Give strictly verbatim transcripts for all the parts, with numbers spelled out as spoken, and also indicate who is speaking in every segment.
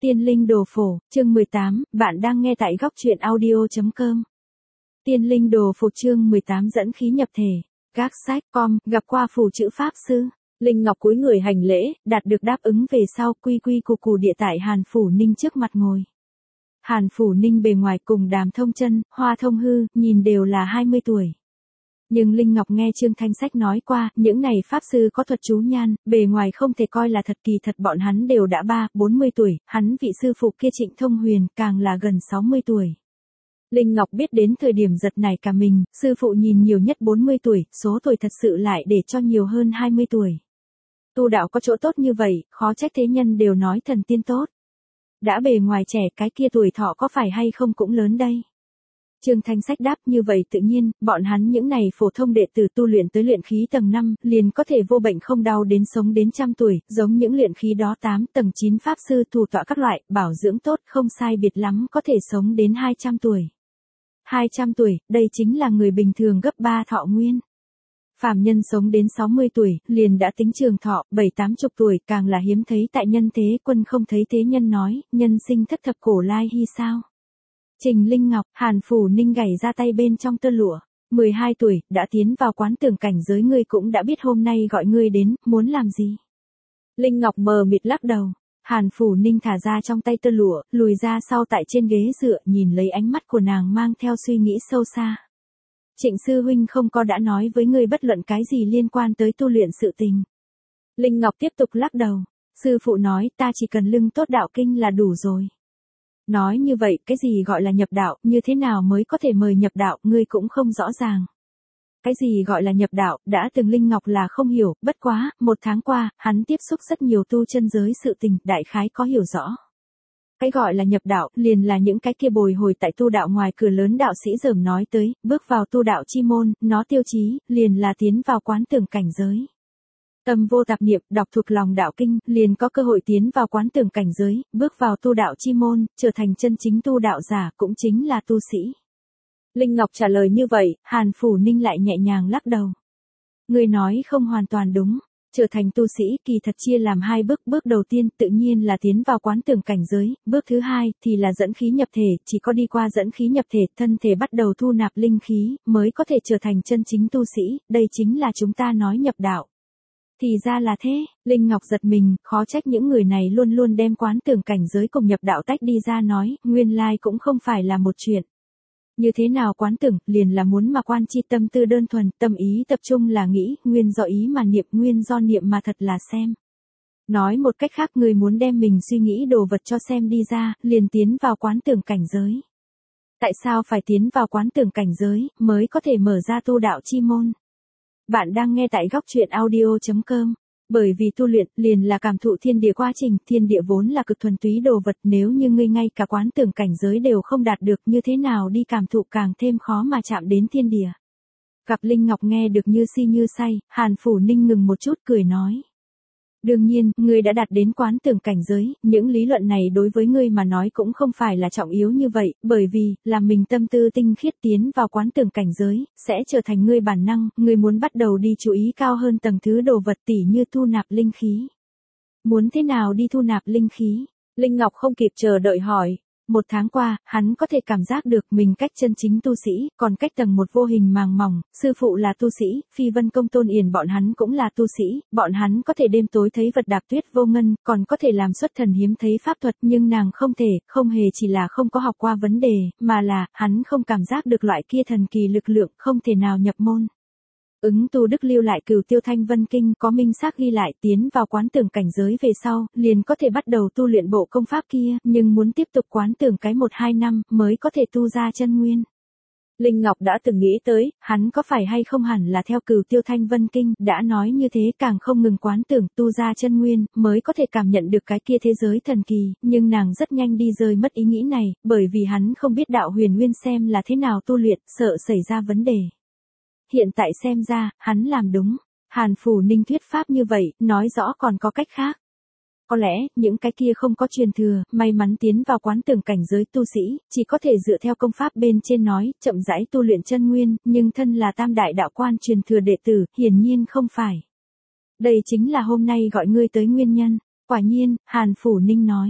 Speaker 1: Tiên linh đồ phổ, chương mười tám, bạn đang nghe tại góc truyện audio.com. Tiên linh đồ phổ chương mười tám dẫn khí nhập thể, các sách com, gặp qua phù chữ pháp sư. Linh Ngọc cúi người hành lễ, đạt được đáp ứng về sau quy quy củ củ địa tại Hàn Phủ Ninh trước mặt ngồi. Hàn Phủ Ninh bề ngoài cùng Đàm Thông Chân, Hoa Thông Hư, nhìn đều là hai mươi tuổi. Nhưng Linh Ngọc nghe Trương Thanh Sách nói qua, những này pháp sư có thuật chú nhan, bề ngoài không thể coi là thật, kỳ thật bọn hắn đều đã ba, bốn mươi tuổi, hắn vị sư phụ kia Trịnh Thông Huyền, càng là gần sáu mươi tuổi. Linh Ngọc biết đến thời điểm giật nảy cả mình, sư phụ nhìn nhiều nhất bốn mươi tuổi, số tuổi thật sự lại để cho nhiều hơn hai mươi tuổi. Tu đạo có chỗ tốt như vậy, khó trách thế nhân đều nói thần tiên tốt. Đã bề ngoài trẻ, cái kia tuổi thọ có phải hay không cũng lớn đây. Trương Thanh Sách đáp, như vậy tự nhiên, bọn hắn những này phổ thông đệ tử tu luyện tới luyện khí tầng năm, liền có thể vô bệnh không đau đến sống đến trăm tuổi, giống những luyện khí đó tám, tầng chín pháp sư thủ tọa các loại, bảo dưỡng tốt, không sai biệt lắm có thể sống đến hai trăm tuổi. hai trăm tuổi, đây chính là người bình thường gấp ba thọ nguyên. Phàm nhân sống đến sáu mươi tuổi, liền đã tính trường thọ, bảy tám chục tuổi, càng là hiếm thấy tại nhân thế. Quân không thấy thế nhân nói, nhân sinh thất thập cổ lai hy sao. Trình Linh Ngọc, Hàn Phủ Ninh gảy ra tay bên trong tơ lụa, mười hai tuổi, đã tiến vào quán tưởng cảnh giới, ngươi cũng đã biết hôm nay gọi ngươi đến, muốn làm gì? Linh Ngọc mờ mịt lắc đầu. Hàn Phủ Ninh thả ra trong tay tơ lụa, lùi ra sau tại trên ghế dựa, nhìn lấy ánh mắt của nàng mang theo suy nghĩ sâu xa. Trịnh sư huynh không có đã nói với ngươi bất luận cái gì liên quan tới tu luyện sự tình. Linh Ngọc tiếp tục lắc đầu. Sư phụ nói ta chỉ cần lưng tốt đạo kinh là đủ rồi. Nói như vậy, cái gì gọi là nhập đạo, như thế nào mới có thể mời nhập đạo, ngươi cũng không rõ ràng. Cái gì gọi là nhập đạo, đã từng Linh Ngọc là không hiểu, bất quá, một tháng qua, hắn tiếp xúc rất nhiều tu chân giới sự tình, đại khái có hiểu rõ. Cái gọi là nhập đạo, liền là những cái kia bồi hồi tại tu đạo ngoài cửa lớn đạo sĩ dởm nói tới, bước vào tu đạo chi môn, nó tiêu chí, liền là tiến vào quán tưởng cảnh giới. Tâm vô tạp niệm, đọc thuộc lòng đạo kinh, liền có cơ hội tiến vào quán tưởng cảnh giới, bước vào tu đạo chi môn, trở thành chân chính tu đạo giả, cũng chính là tu sĩ. Linh Ngọc trả lời như vậy, Hàn Phủ Ninh lại nhẹ nhàng lắc đầu. Người nói không hoàn toàn đúng, trở thành tu sĩ kỳ thật chia làm hai bước, bước đầu tiên tự nhiên là tiến vào quán tưởng cảnh giới, bước thứ hai thì là dẫn khí nhập thể, chỉ có đi qua dẫn khí nhập thể, thân thể bắt đầu thu nạp linh khí, mới có thể trở thành chân chính tu sĩ, đây chính là chúng ta nói nhập đạo. Thì ra là thế, Linh Ngọc giật mình, khó trách những người này luôn luôn đem quán tưởng cảnh giới cùng nhập đạo tách đi ra nói, nguyên lai cũng không phải là một chuyện. Như thế nào quán tưởng, liền là muốn mà quan chi tâm tư đơn thuần, tâm ý tập trung là nghĩ, nguyên do ý mà niệm, nguyên do niệm mà thật là xem. Nói một cách khác, người muốn đem mình suy nghĩ đồ vật cho xem đi ra, liền tiến vào quán tưởng cảnh giới. Tại sao phải tiến vào quán tưởng cảnh giới, mới có thể mở ra tu đạo chi môn? Bạn đang nghe tại góc truyện audio.com. Bởi vì tu luyện, liền là cảm thụ thiên địa quá trình, thiên địa vốn là cực thuần túy đồ vật, nếu như ngươi ngay cả quán tưởng cảnh giới đều không đạt được, như thế nào đi cảm thụ, càng thêm khó mà chạm đến thiên địa. Gặp Linh Ngọc nghe được như si như say, Hàn Phủ Ninh ngừng một chút cười nói. Đương nhiên, ngươi đã đạt đến quán tưởng cảnh giới, những lý luận này đối với ngươi mà nói cũng không phải là trọng yếu như vậy, bởi vì, làm mình tâm tư tinh khiết tiến vào quán tưởng cảnh giới, sẽ trở thành ngươi bản năng, ngươi muốn bắt đầu đi chú ý cao hơn tầng thứ đồ vật tỉ như thu nạp linh khí. Muốn thế nào đi thu nạp linh khí? Linh Ngọc không kịp chờ đợi hỏi. Một tháng qua, hắn có thể cảm giác được mình cách chân chính tu sĩ, còn cách tầng một vô hình màng mỏng, sư phụ là tu sĩ, Phi Vân Công Tôn Yển bọn hắn cũng là tu sĩ, bọn hắn có thể đêm tối thấy vật đạp tuyết vô ngân, còn có thể làm xuất thần hiếm thấy pháp thuật, nhưng nàng không thể, không hề chỉ là không có học qua vấn đề, mà là, hắn không cảm giác được loại kia thần kỳ lực lượng, không thể nào nhập môn. Ứng tu đức lưu lại Cửu Tiêu Thanh Vân Kinh có minh xác ghi lại, tiến vào quán tưởng cảnh giới về sau, liền có thể bắt đầu tu luyện bộ công pháp kia, nhưng muốn tiếp tục quán tưởng cái một hai năm, mới có thể tu ra chân nguyên. Linh Ngọc đã từng nghĩ tới, hắn có phải hay không hẳn là theo Cửu Tiêu Thanh Vân Kinh, đã nói như thế càng không ngừng quán tưởng, tu ra chân nguyên, mới có thể cảm nhận được cái kia thế giới thần kỳ, nhưng nàng rất nhanh đi rơi mất ý nghĩ này, bởi vì hắn không biết đạo huyền nguyên xem là thế nào tu luyện, sợ xảy ra vấn đề. Hiện tại xem ra, hắn làm đúng. Hàn Phủ Ninh thuyết pháp như vậy, nói rõ còn có cách khác. Có lẽ, những cái kia không có truyền thừa, may mắn tiến vào quán tưởng cảnh giới tu sĩ, chỉ có thể dựa theo công pháp bên trên nói, chậm rãi tu luyện chân nguyên, nhưng thân là tam đại đạo quan truyền thừa đệ tử, hiển nhiên không phải. Đây chính là hôm nay gọi ngươi tới nguyên nhân. Quả nhiên, Hàn Phủ Ninh nói.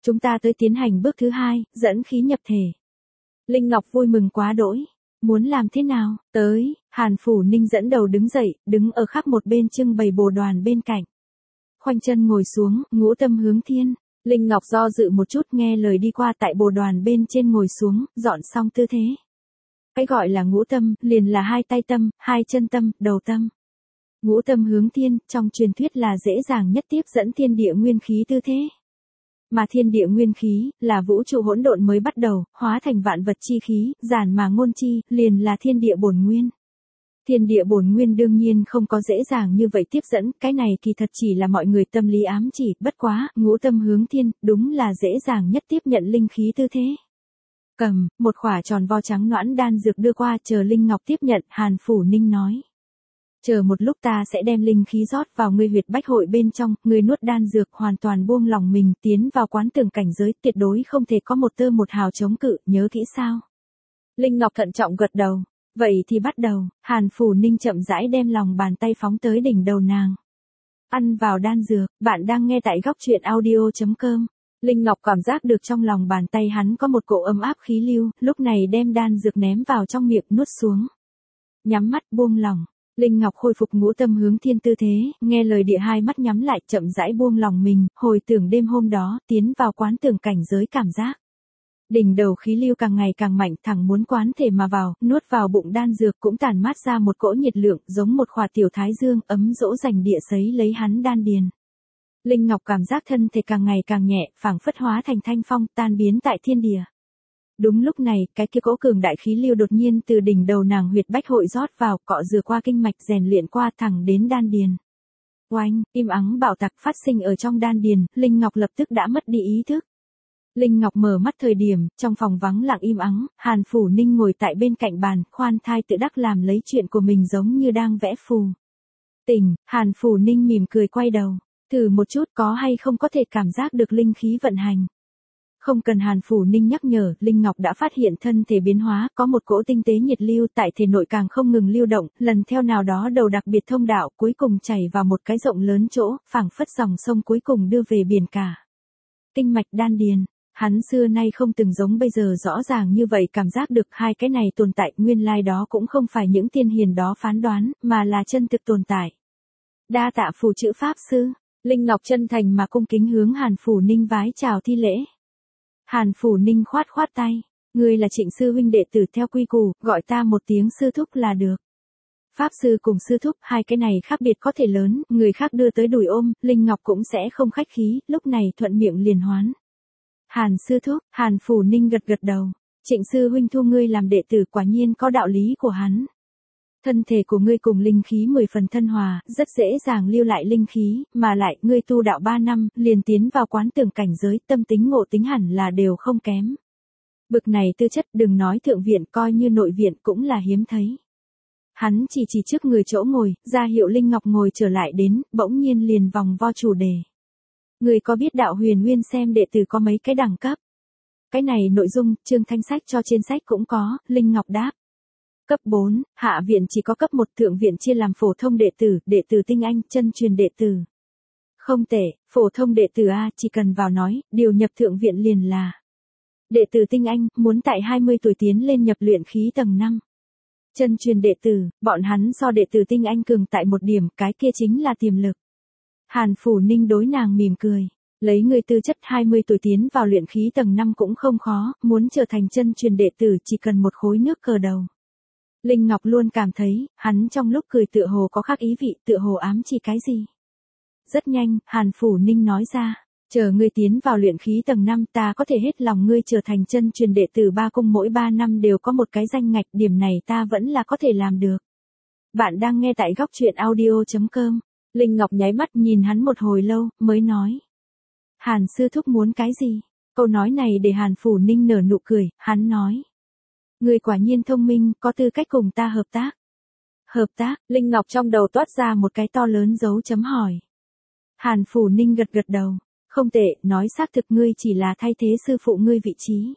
Speaker 1: Chúng ta tới tiến hành bước thứ hai, dẫn khí nhập thể. Linh Ngọc vui mừng quá đỗi. Muốn làm thế nào? Tới, Hàn Phủ Ninh dẫn đầu đứng dậy, đứng ở khắp một bên trưng bày bồ đoàn bên cạnh. Khoanh chân ngồi xuống, ngũ tâm hướng thiên. Linh Ngọc do dự một chút nghe lời đi qua tại bồ đoàn bên trên ngồi xuống, dọn xong tư thế. Cái gọi là ngũ tâm, liền là hai tay tâm, hai chân tâm, đầu tâm. Ngũ tâm hướng thiên, trong truyền thuyết là dễ dàng nhất tiếp dẫn thiên địa nguyên khí tư thế. Mà thiên địa nguyên khí, là vũ trụ hỗn độn mới bắt đầu, hóa thành vạn vật chi khí, giản mà ngôn chi, liền là thiên địa bổn nguyên. Thiên địa bổn nguyên đương nhiên không có dễ dàng như vậy tiếp dẫn, cái này kỳ thật chỉ là mọi người tâm lý ám chỉ, bất quá, ngũ tâm hướng thiên, đúng là dễ dàng nhất tiếp nhận linh khí tư thế. Cầm, một khỏa tròn vo trắng noãn đan dược đưa qua, chờ Linh Ngọc tiếp nhận, Hàn Phủ Ninh nói. Chờ một lúc ta sẽ đem linh khí rót vào ngươi huyệt bách hội bên trong, ngươi nuốt đan dược hoàn toàn buông lòng mình, tiến vào quán tưởng cảnh giới, tuyệt đối không thể có một tơ một hào chống cự, nhớ kỹ sao? Linh Ngọc thận trọng gật đầu. Vậy thì bắt đầu, Hàn Phủ Ninh chậm rãi đem lòng bàn tay phóng tới đỉnh đầu nàng. Ăn vào đan dược, bạn đang nghe tại góc truyện audio chấm com. Linh Ngọc cảm giác được trong lòng bàn tay hắn có một cỗ ấm áp khí lưu, lúc này đem đan dược ném vào trong miệng nuốt xuống. Nhắm mắt buông lòng. Linh Ngọc khôi phục ngũ tâm hướng thiên tư thế, nghe lời địa hai mắt nhắm lại chậm rãi buông lòng mình, hồi tưởng đêm hôm đó, tiến vào quán tưởng cảnh giới cảm giác. Đỉnh đầu khí lưu càng ngày càng mạnh thẳng muốn quán thể mà vào, nuốt vào bụng đan dược cũng tản mát ra một cỗ nhiệt lượng giống một khỏa tiểu thái dương ấm dỗ dành địa sấy lấy hắn đan điền. Linh Ngọc cảm giác thân thể càng ngày càng nhẹ, phảng phất hóa thành thanh phong tan biến tại thiên địa. Đúng lúc này, cái kia cỗ cường đại khí lưu đột nhiên từ đỉnh đầu nàng huyệt bách hội rót vào, cọ rửa qua kinh mạch rèn luyện qua thẳng đến đan điền. Oanh, im ắng bạo tạc phát sinh ở trong đan điền, Linh Ngọc lập tức đã mất đi ý thức. Linh Ngọc mở mắt thời điểm, trong phòng vắng lặng im ắng, Hàn Phủ Ninh ngồi tại bên cạnh bàn, khoan thai tự đắc làm lấy chuyện của mình giống như đang vẽ phù. Tỉnh, Hàn Phủ Ninh mỉm cười quay đầu, thử một chút có hay không có thể cảm giác được linh khí vận hành. Không cần Hàn Phủ Ninh nhắc nhở, Linh Ngọc đã phát hiện thân thể biến hóa, có một cỗ tinh tế nhiệt lưu tại thể nội càng không ngừng lưu động, lần theo nào đó đầu đặc biệt thông đạo, cuối cùng chảy vào một cái rộng lớn chỗ, phảng phất dòng sông cuối cùng đưa về biển cả. Kinh mạch đan điền. Hắn xưa nay không từng giống bây giờ rõ ràng như vậy cảm giác được hai cái này tồn tại nguyên lai đó cũng không phải những tiên hiền đó phán đoán, mà là chân thực tồn tại. Đa tạ phù chữ pháp sư, Linh Ngọc chân thành mà cung kính hướng Hàn Phủ Ninh vái chào thi lễ. Hàn Phủ Ninh khoát khoát tay, ngươi là Trịnh sư huynh đệ tử theo quy củ, gọi ta một tiếng sư thúc là được. Pháp sư cùng sư thúc, hai cái này khác biệt có thể lớn, người khác đưa tới đùi ôm, Linh Ngọc cũng sẽ không khách khí, lúc này thuận miệng liền hoán. Hàn sư thúc, Hàn Phủ Ninh gật gật đầu. Trịnh sư huynh thu ngươi làm đệ tử quả nhiên có đạo lý của hắn. Thân thể của ngươi cùng linh khí mười phần thân hòa, rất dễ dàng lưu lại linh khí, mà lại ngươi tu đạo ba năm, liền tiến vào quán tưởng cảnh giới, tâm tính ngộ tính hẳn là đều không kém. Bực này tư chất đừng nói thượng viện coi như nội viện cũng là hiếm thấy. Hắn chỉ chỉ trước người chỗ ngồi, ra hiệu Linh Ngọc ngồi trở lại đến, bỗng nhiên liền vòng vo chủ đề. Người có biết đạo huyền nguyên xem đệ tử có mấy cái đẳng cấp? Cái này nội dung, Trương Thanh sách cho trên sách cũng có, Linh Ngọc đáp. Cấp bốn, hạ viện chỉ có cấp một, thượng viện chia làm phổ thông đệ tử, đệ tử tinh anh, chân truyền đệ tử. Không tệ, phổ thông đệ tử A chỉ cần vào nói, điều nhập thượng viện liền là. Đệ tử tinh anh, muốn tại hai mươi tuổi tiến lên nhập luyện khí tầng năm. Chân truyền đệ tử, bọn hắn so đệ tử tinh anh cường tại một điểm, cái kia chính là tiềm lực. Hàn Phủ Ninh đối nàng mỉm cười, lấy người tư chất hai mươi tuổi tiến vào luyện khí tầng năm cũng không khó, muốn trở thành chân truyền đệ tử chỉ cần một khối nước cờ đầu. Linh Ngọc luôn cảm thấy, hắn trong lúc cười tựa hồ có khác ý vị, tựa hồ ám chỉ cái gì. Rất nhanh, Hàn Phủ Ninh nói ra, chờ ngươi tiến vào luyện khí tầng năm ta có thể hết lòng ngươi trở thành chân truyền đệ tử ba cung mỗi ba năm đều có một cái danh ngạch, điểm này ta vẫn là có thể làm được. Bạn đang nghe tại góc truyện audio chấm com. Linh Ngọc nháy mắt nhìn hắn một hồi lâu, mới nói. Hàn sư thúc muốn cái gì? Câu nói này để Hàn Phủ Ninh nở nụ cười, hắn nói. Người quả nhiên thông minh, có tư cách cùng ta hợp tác. Hợp tác, Linh Ngọc trong đầu toát ra một cái to lớn dấu chấm hỏi. Hàn Phủ Ninh gật gật đầu. Không tệ, nói xác thực ngươi chỉ là thay thế sư phụ ngươi vị trí.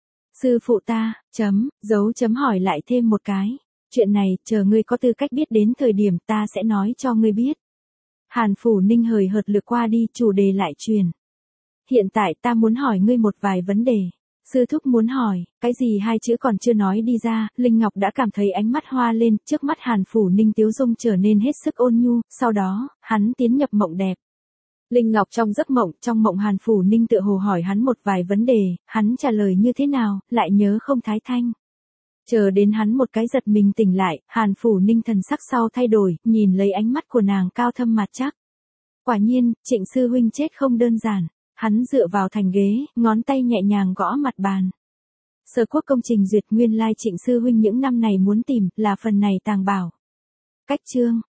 Speaker 1: Sư phụ ta, chấm, dấu chấm hỏi lại thêm một cái. Chuyện này, chờ ngươi có tư cách biết đến thời điểm ta sẽ nói cho ngươi biết. Hàn Phủ Ninh hời hợt lược qua đi, chủ đề lại truyền. hiện tại ta muốn hỏi ngươi một vài vấn đề. Sư thúc muốn hỏi, cái gì hai chữ còn chưa nói đi ra, Linh Ngọc đã cảm thấy ánh mắt hoa lên, trước mắt Hàn Phủ Ninh tiếu dung trở nên hết sức ôn nhu, sau đó, hắn tiến nhập mộng đẹp. Linh Ngọc trong giấc mộng, trong mộng Hàn Phủ Ninh tựa hồ hỏi hắn một vài vấn đề, hắn trả lời như thế nào, lại nhớ không thái thanh. Chờ đến hắn một cái giật mình tỉnh lại, Hàn Phủ Ninh thần sắc sau thay đổi, nhìn lấy ánh mắt của nàng cao thâm mặt chắc. Quả nhiên, Trịnh sư huynh chết không đơn giản. Hắn dựa vào thành ghế, ngón tay nhẹ nhàng gõ mặt bàn. Sở quốc công trình duyệt, nguyên lai Trịnh sư huynh những năm này muốn tìm, là phần này tàng bảo. Cách chương.